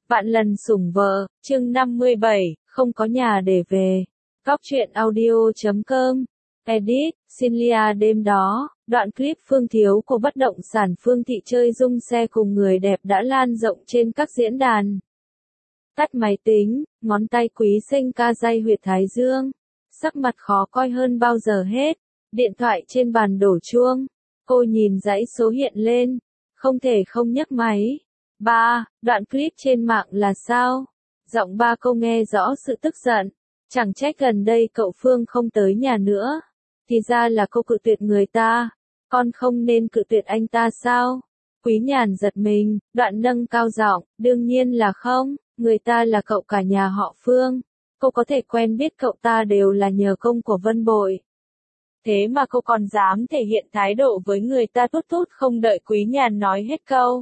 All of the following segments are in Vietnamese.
Vạn lần sủng vợ, chương 57, không có nhà để về. Góc truyện audio.com. Edit, Sinlia đêm đó, đoạn clip Phương Thiếu của bất động sản Phương Thị chơi dung xe cùng người đẹp đã lan rộng trên các diễn đàn. Tắt máy tính, ngón tay Quý Sinh ca day huyệt thái dương. Sắc mặt khó coi hơn bao giờ hết. Điện thoại trên bàn đổ chuông. Cô nhìn dãy số hiện lên. Không thể không nhấc máy. Đoạn clip trên mạng là sao? Giọng ba cô nghe rõ sự tức giận. Chẳng trách gần đây cậu Phương không tới nhà nữa. Thì ra là cô cự tuyệt người ta. Con không nên cự tuyệt anh ta sao? Quý Nhàn giật mình, đoạn nâng cao giọng, đương nhiên là không, người ta là cậu cả nhà họ Phương. Cô có thể quen biết cậu ta đều là nhờ công của Vân Bội. Thế mà cô còn dám thể hiện thái độ với người ta tút tút không đợi Quý Nhàn nói hết câu.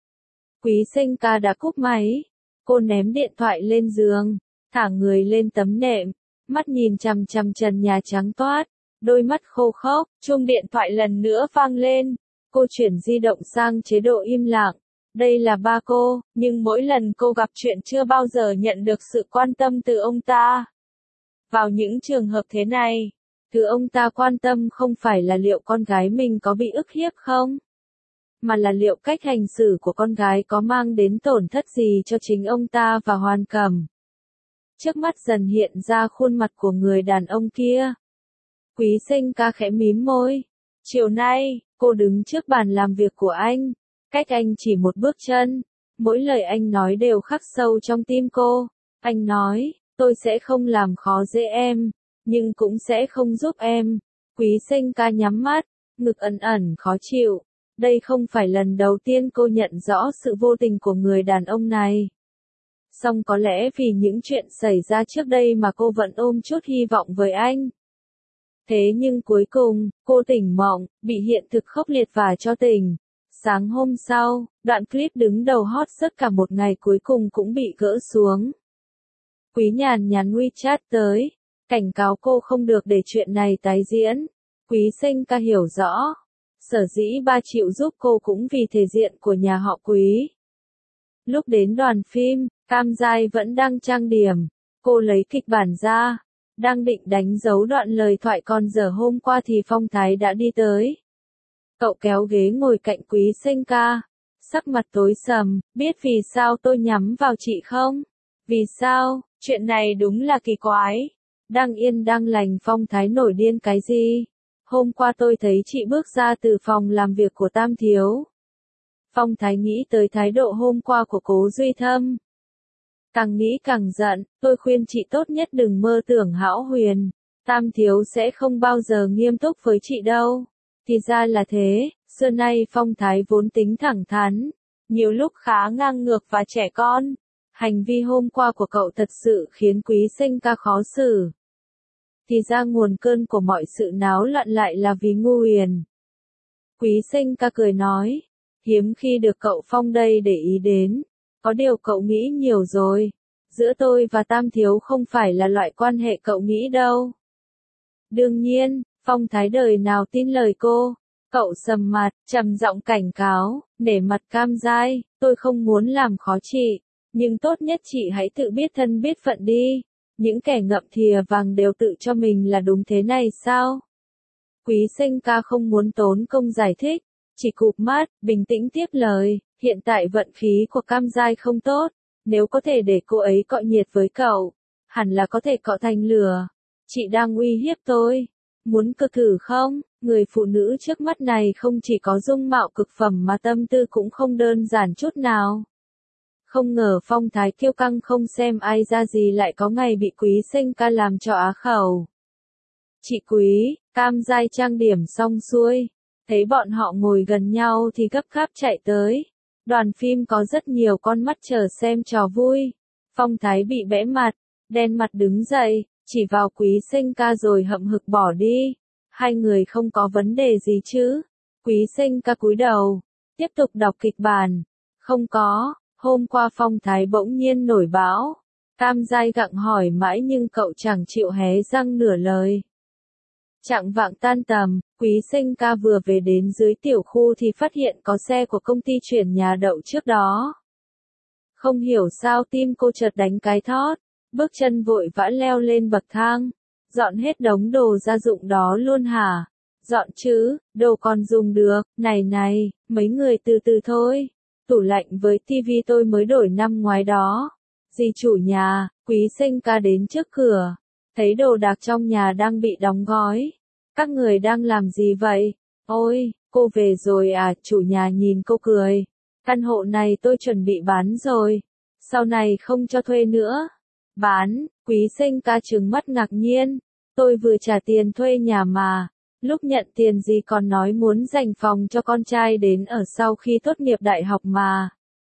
Quý Sinh ca đã cúp máy. Cô ném điện thoại lên giường, thả người lên tấm nệm, mắt nhìn chằm chằm trần nhà trắng toát, đôi mắt khô khốc, chuông điện thoại lần nữa vang lên. Cô chuyển di động sang chế độ im lặng. Đây là ba cô, nhưng mỗi lần cô gặp chuyện chưa bao giờ nhận được sự quan tâm từ ông ta. Vào những trường hợp thế này, thứ ông ta quan tâm không phải là liệu con gái mình có bị ức hiếp không, mà là liệu cách hành xử của con gái có mang đến tổn thất gì cho chính ông ta và Hoàn Cẩm. Trước mắt dần hiện ra khuôn mặt của người đàn ông kia. Quý Sinh ca khẽ mím môi. Chiều nay, cô đứng trước bàn làm việc của anh, cách anh chỉ một bước chân. Mỗi lời anh nói đều khắc sâu trong tim cô. Anh nói, tôi sẽ không làm khó dễ em, nhưng cũng sẽ không giúp em. Quý Sinh ca nhắm mắt, ngực ẩn ẩn khó chịu. Đây không phải lần đầu tiên cô nhận rõ sự vô tình của người đàn ông này. Song có lẽ vì những chuyện xảy ra trước đây mà cô vẫn ôm chút hy vọng với anh. Thế nhưng cuối cùng, cô tỉnh mộng, bị hiện thực khốc liệt vả cho tỉnh. Sáng hôm sau, đoạn clip đứng đầu hot search cả một ngày cuối cùng cũng bị gỡ xuống. Quý Nhàn nhắn WeChat tới, cảnh cáo cô không được để chuyện này tái diễn. Quý Sinh ca hiểu rõ. Sở dĩ ba chịu giúp cô cũng vì thể diện của nhà họ Quý. Lúc đến đoàn phim, Cam Giai vẫn đang trang điểm. Cô lấy kịch bản ra, đang định đánh dấu đoạn lời thoại còn dở hôm qua thì Phong Thái đã đi tới. Cậu kéo ghế ngồi cạnh Quý Sinh ca. Sắc mặt tối sầm, biết vì sao tôi nhắm vào chị không? Vì sao? Chuyện này đúng là kỳ quái. Đang yên đang lành Phong Thái nổi điên cái gì? Hôm qua tôi thấy chị bước ra từ phòng làm việc của Tam Thiếu. Phong Thái nghĩ tới thái độ hôm qua của Cố Duy Thâm. Càng nghĩ càng giận, tôi khuyên chị tốt nhất đừng mơ tưởng hão huyền. Tam Thiếu sẽ không bao giờ nghiêm túc với chị đâu. Thì ra là thế, xưa nay Phong Thái vốn tính thẳng thắn, nhiều lúc khá ngang ngược và trẻ con. Hành vi hôm qua của cậu thật sự khiến Quý Sinh ca khó xử. Thì ra nguồn cơn của mọi sự náo loạn lại là vì Ngu Huyền. Quý Sinh ca cười nói, hiếm khi được cậu Phong đây để ý đến. Có điều cậu nghĩ nhiều rồi. Giữa tôi và Tam Thiếu không phải là loại quan hệ cậu nghĩ đâu. Đương nhiên, Phong Thái đời nào tin lời cô. Cậu sầm mặt, trầm giọng cảnh cáo, nể mặt Cam Giai, tôi không muốn làm khó chị. Nhưng tốt nhất chị hãy tự biết thân biết phận đi. Những kẻ ngậm thìa vàng đều tự cho mình là đúng thế này sao? Quý Sinh ca không muốn tốn công giải thích, chỉ cụp mắt, bình tĩnh tiếp lời, hiện tại vận khí của Cam Giai không tốt, nếu có thể để cô ấy cọ nhiệt với cậu, hẳn là có thể cọ thành lửa. Chị đang uy hiếp tôi, muốn cực thử không? Người phụ nữ trước mắt này không chỉ có dung mạo cực phẩm mà tâm tư cũng không đơn giản chút nào. Không ngờ Phong Thái kiêu căng không xem ai ra gì lại có ngày bị Quý Sinh ca làm cho á khẩu. Chị Quý, Cam Giai trang điểm xong xuôi, thấy bọn họ ngồi gần nhau thì gấp gáp chạy tới. Đoàn phim có rất nhiều con mắt chờ xem trò vui. Phong Thái bị bẽ mặt, đen mặt đứng dậy, chỉ vào Quý Sinh ca rồi hậm hực bỏ đi. Hai người không có vấn đề gì chứ? Quý Sinh ca cúi đầu, tiếp tục đọc kịch bản. Không có. Hôm qua Phong Thái bỗng nhiên nổi bão. Cam Giai gặng hỏi mãi nhưng cậu chẳng chịu hé răng nửa lời. Chạng vạng tan tầm, Quý Sinh ca vừa về đến dưới tiểu khu thì phát hiện có xe của công ty chuyển nhà đậu trước đó. Không hiểu sao tim cô chợt đánh cái thót, bước chân vội vã leo lên bậc thang. Dọn hết đống đồ gia dụng đó luôn hả? Dọn chứ, đồ còn dùng được, này, mấy người từ từ thôi. Tủ lạnh với tivi tôi mới đổi năm ngoái đó. Dì chủ nhà, Quý Sinh ca đến trước cửa. Thấy đồ đạc trong nhà đang bị đóng gói. Các người đang làm gì vậy? Ôi, cô về rồi à? Chủ nhà nhìn cô cười. Căn hộ này tôi chuẩn bị bán rồi. Sau này không cho thuê nữa. Bán, Quý Sinh ca trừng mắt ngạc nhiên. Tôi vừa trả tiền thuê nhà mà. Lúc nhận tiền gì còn nói muốn dành phòng cho con trai đến ở sau khi tốt nghiệp đại học mà.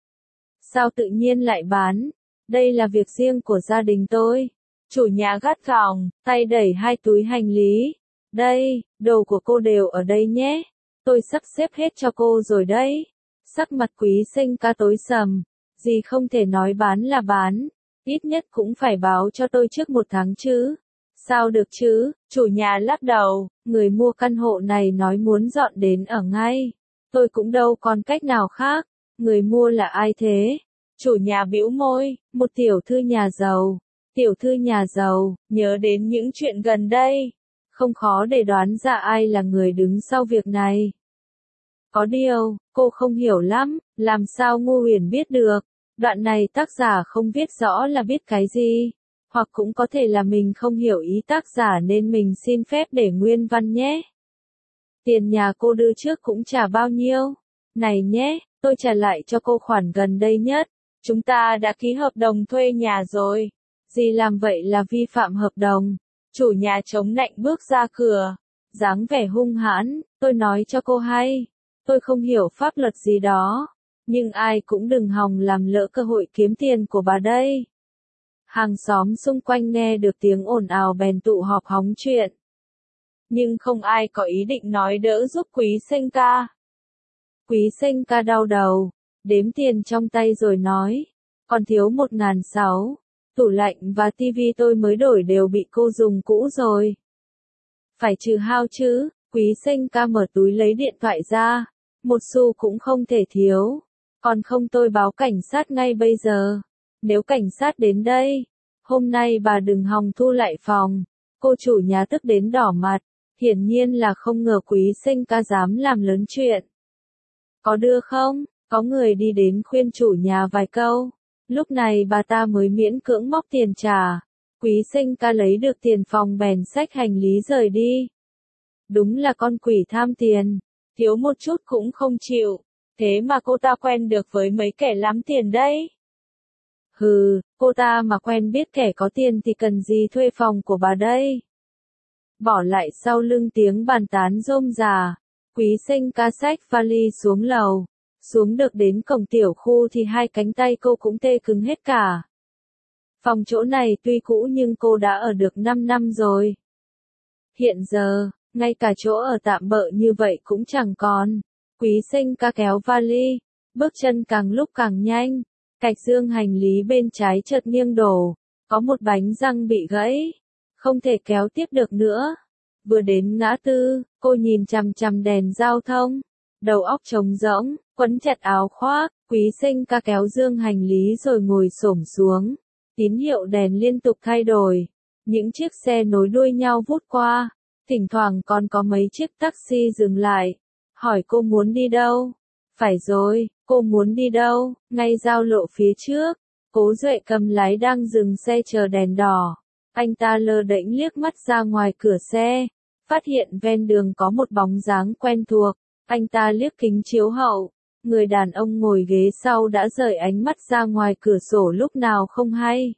Sao tự nhiên lại bán? Đây là việc riêng của gia đình tôi. Chủ nhà gắt gỏng, tay đẩy hai túi hành lý. Đây, đồ của cô đều ở đây nhé. Tôi sắp xếp hết cho cô rồi đấy. Sắc mặt Quý Sinh ca tối sầm. Dì không thể nói bán là bán. Ít nhất cũng phải báo cho tôi trước 1 tháng chứ. Sao được chứ? Chủ nhà lắc đầu. Người mua căn hộ này nói muốn dọn đến ở ngay. Tôi cũng đâu còn cách nào khác. Người mua là ai thế? Chủ nhà bĩu môi. Một tiểu thư nhà giàu. Tiểu thư nhà giàu, nhớ đến những chuyện gần đây. Không khó để đoán ra ai là người đứng sau việc này. Có điều, cô không hiểu lắm, làm sao Ngô Huyền biết được. Đoạn này tác giả không viết rõ là biết cái gì. Hoặc cũng có thể là mình không hiểu ý tác giả nên mình xin phép để nguyên văn nhé. Tiền nhà cô đưa trước cũng trả bao nhiêu? Này nhé, tôi trả lại cho cô khoản gần đây nhất. Chúng ta đã ký hợp đồng thuê nhà rồi. Dì làm vậy là vi phạm hợp đồng. Chủ nhà chống nạnh bước ra cửa. Dáng vẻ hung hãn, tôi nói cho cô hay. Tôi không hiểu pháp luật gì đó. Nhưng ai cũng đừng hòng làm lỡ cơ hội kiếm tiền của bà đây. Hàng xóm xung quanh nghe được tiếng ồn ào bèn tụ họp hóng chuyện. Nhưng không ai có ý định nói đỡ giúp Quý Sinh ca. Quý Sinh ca đau đầu, đếm tiền trong tay rồi nói. Còn thiếu 1.600. Tủ lạnh và tivi tôi mới đổi đều bị cô dùng cũ rồi. Phải trừ hao chứ? Quý Sinh ca mở túi lấy điện thoại ra. 1 xu cũng không thể thiếu. Còn không tôi báo cảnh sát ngay bây giờ. Nếu cảnh sát đến đây, hôm nay bà đừng hòng thu lại phòng. Cô chủ nhà tức đến đỏ mặt. Hiển nhiên là không ngờ Quý Sinh ca dám làm lớn chuyện. Có đưa không? Có người đi đến khuyên chủ nhà vài câu. Lúc này bà ta mới miễn cưỡng móc tiền trả. Quý Sinh ca lấy được tiền phòng bèn xách hành lý rời đi. Đúng là con quỷ tham tiền. Thiếu một chút cũng không chịu. Thế mà cô ta quen được với mấy kẻ lắm tiền đấy. Hừ, cô ta mà quen biết kẻ có tiền thì cần gì thuê phòng của bà đây. Bỏ lại sau lưng tiếng bàn tán rôm rà. Quý Sinh ca xách vali xuống lầu. Xuống được đến cổng tiểu khu thì hai cánh tay cô cũng tê cứng hết cả. Phòng chỗ này tuy cũ nhưng cô đã ở được 5 năm rồi. Hiện giờ, ngay cả chỗ ở tạm bợ như vậy cũng chẳng còn. Quý Sinh ca kéo vali, bước chân càng lúc càng nhanh. Cạch dương hành lý bên trái chợt nghiêng đổ, có một bánh răng bị gãy, không thể kéo tiếp được nữa. Vừa đến ngã tư, cô nhìn chằm chằm đèn giao thông, đầu óc trống rỗng, quấn chặt áo khoác. Quý Sinh ca kéo dương hành lý rồi ngồi xổm xuống. Tín hiệu đèn liên tục thay đổi, những chiếc xe nối đuôi nhau vút qua, thỉnh thoảng còn có mấy chiếc taxi dừng lại, hỏi cô muốn đi đâu. Phải rồi, cô muốn đi đâu? Ngay giao lộ phía trước. Cố Duệ cầm lái đang dừng xe chờ đèn đỏ. Anh ta lơ đễnh liếc mắt ra ngoài cửa xe, phát hiện ven đường có một bóng dáng quen thuộc. Anh ta liếc kính chiếu hậu, người đàn ông ngồi ghế sau đã rời ánh mắt ra ngoài cửa sổ lúc nào không hay.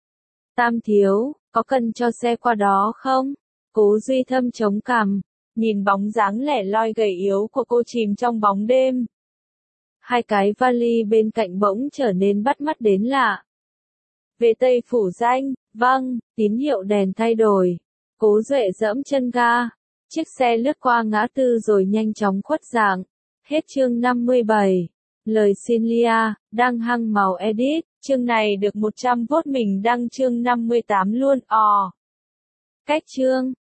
Tam thiếu, có cần cho xe qua đó không? Cố Duy Thâm chống cằm, nhìn bóng dáng lẻ loi gầy yếu của cô chìm trong bóng đêm. Hai cái vali bên cạnh bỗng trở nên bắt mắt đến lạ. Về Tây Phủ Danh, vâng, tín hiệu đèn thay đổi. Cố Duệ giẫm chân ga. Chiếc xe lướt qua ngã tư rồi nhanh chóng khuất dạng. Hết chương 57. Lời xin Lia, đang hăng màu edit. Chương này được 100 vote mình đăng chương 58 luôn. Cách chương.